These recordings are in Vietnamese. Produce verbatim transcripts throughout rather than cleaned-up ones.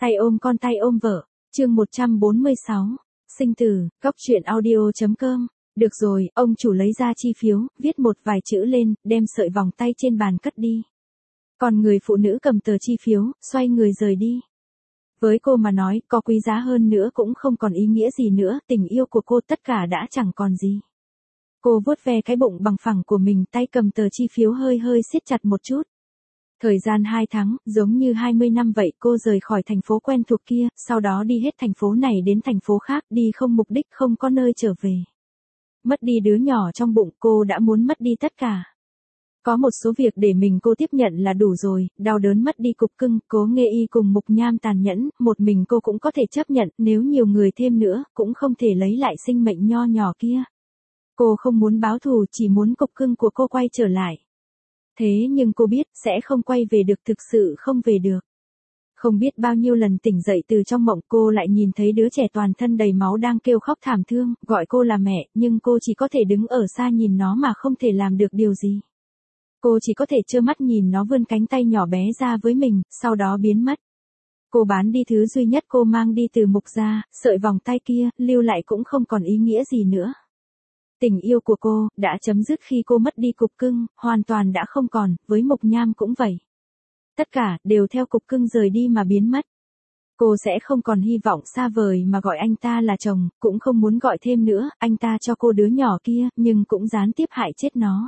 Tay ôm con tay ôm vợ, chương một trăm bốn mươi sáu, sinh tử, góc truyện audio.com. Được rồi, ông chủ lấy ra chi phiếu, viết một vài chữ lên, đem sợi vòng tay trên bàn cất đi. Còn người phụ nữ cầm tờ chi phiếu, xoay người rời đi. Với cô mà nói, có quý giá hơn nữa cũng không còn ý nghĩa gì nữa, tình yêu của cô tất cả đã chẳng còn gì. Cô vuốt ve cái bụng bằng phẳng của mình, tay cầm tờ chi phiếu hơi hơi siết chặt một chút. Thời gian hai tháng, giống như hai mươi năm vậy, cô rời khỏi thành phố quen thuộc kia, sau đó đi hết thành phố này đến thành phố khác, đi không mục đích, không có nơi trở về. Mất đi đứa nhỏ trong bụng, cô đã muốn mất đi tất cả. Có một số việc để mình cô tiếp nhận là đủ rồi, đau đớn mất đi cục cưng, Cố Nghê Y cùng Mục Nham tàn nhẫn, một mình cô cũng có thể chấp nhận, nếu nhiều người thêm nữa, cũng không thể lấy lại sinh mệnh nho nhỏ kia. Cô không muốn báo thù, chỉ muốn cục cưng của cô quay trở lại. Thế nhưng cô biết, sẽ không quay về được, thực sự không về được. Không biết bao nhiêu lần tỉnh dậy từ trong mộng, cô lại nhìn thấy đứa trẻ toàn thân đầy máu đang kêu khóc thảm thương, gọi cô là mẹ, nhưng cô chỉ có thể đứng ở xa nhìn nó mà không thể làm được điều gì. Cô chỉ có thể trơ mắt nhìn nó vươn cánh tay nhỏ bé ra với mình, sau đó biến mất. Cô bán đi thứ duy nhất cô mang đi từ Mục ra, sợi vòng tay kia, lưu lại cũng không còn ý nghĩa gì nữa. Tình yêu của cô, đã chấm dứt khi cô mất đi cục cưng, hoàn toàn đã không còn, với Mục Nham cũng vậy. Tất cả, đều theo cục cưng rời đi mà biến mất. Cô sẽ không còn hy vọng xa vời mà gọi anh ta là chồng, cũng không muốn gọi thêm nữa, anh ta cho cô đứa nhỏ kia, nhưng cũng gián tiếp hại chết nó.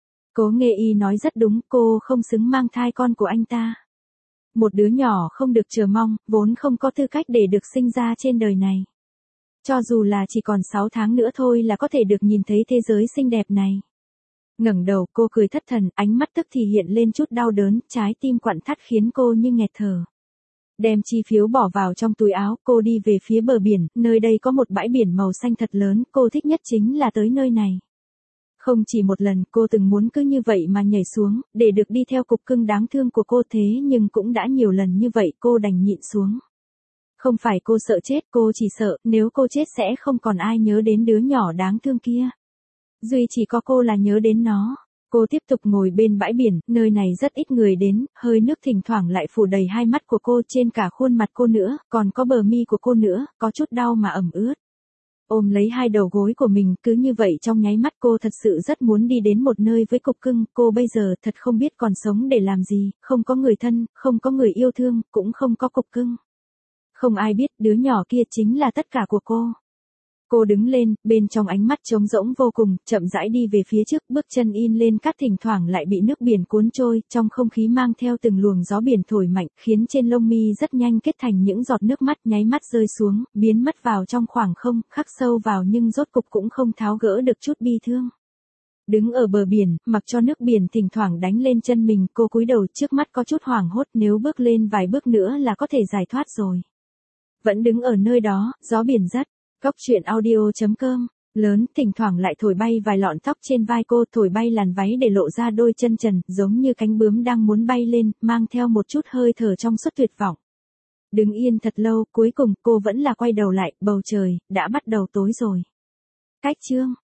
Cố Nghê Y nói rất đúng, cô không xứng mang thai con của anh ta. Một đứa nhỏ không được chờ mong, vốn không có tư cách để được sinh ra trên đời này. Cho dù là chỉ còn sáu tháng nữa thôi là có thể được nhìn thấy thế giới xinh đẹp này. Ngẩng đầu, cô cười thất thần, ánh mắt tức thì hiện lên chút đau đớn, trái tim quặn thắt khiến cô như nghẹt thở. Đem chi phiếu bỏ vào trong túi áo, cô đi về phía bờ biển, nơi đây có một bãi biển màu xanh thật lớn, cô thích nhất chính là tới nơi này. Không chỉ một lần, cô từng muốn cứ như vậy mà nhảy xuống, để được đi theo cục cưng đáng thương của cô, thế nhưng cũng đã nhiều lần như vậy, cô đành nhịn xuống. Không phải cô sợ chết, cô chỉ sợ, nếu cô chết sẽ không còn ai nhớ đến đứa nhỏ đáng thương kia. Duy chỉ có cô là nhớ đến nó. Cô tiếp tục ngồi bên bãi biển, nơi này rất ít người đến, hơi nước thỉnh thoảng lại phủ đầy hai mắt của cô, trên cả khuôn mặt cô nữa, còn có bờ mi của cô nữa, có chút đau mà ẩm ướt. Ôm lấy hai đầu gối của mình, cứ như vậy trong nháy mắt cô thật sự rất muốn đi đến một nơi với cục cưng, cô bây giờ thật không biết còn sống để làm gì, không có người thân, không có người yêu thương, cũng không có cục cưng. Không ai biết đứa nhỏ kia chính là tất cả của cô. Cô đứng lên, bên trong ánh mắt trống rỗng vô cùng, chậm rãi đi về phía trước, bước chân in lên cát thỉnh thoảng lại bị nước biển cuốn trôi, trong không khí mang theo từng luồng gió biển thổi mạnh, khiến trên lông mi rất nhanh kết thành những giọt nước mắt nháy mắt rơi xuống, biến mất vào trong khoảng không, khắc sâu vào nhưng rốt cục cũng không tháo gỡ được chút bi thương. Đứng ở bờ biển, mặc cho nước biển thỉnh thoảng đánh lên chân mình, cô cúi đầu, trước mắt có chút hoảng hốt, nếu bước lên vài bước nữa là có thể giải thoát rồi. Vẫn đứng ở nơi đó, gió biển rất. Góc truyện audio.com, lớn, thỉnh thoảng lại thổi bay vài lọn tóc trên vai cô, thổi bay làn váy để lộ ra đôi chân trần, giống như cánh bướm đang muốn bay lên, mang theo một chút hơi thở trong suốt tuyệt vọng. Đứng yên thật lâu, cuối cùng cô vẫn là quay đầu lại, bầu trời đã bắt đầu tối rồi. Cách chương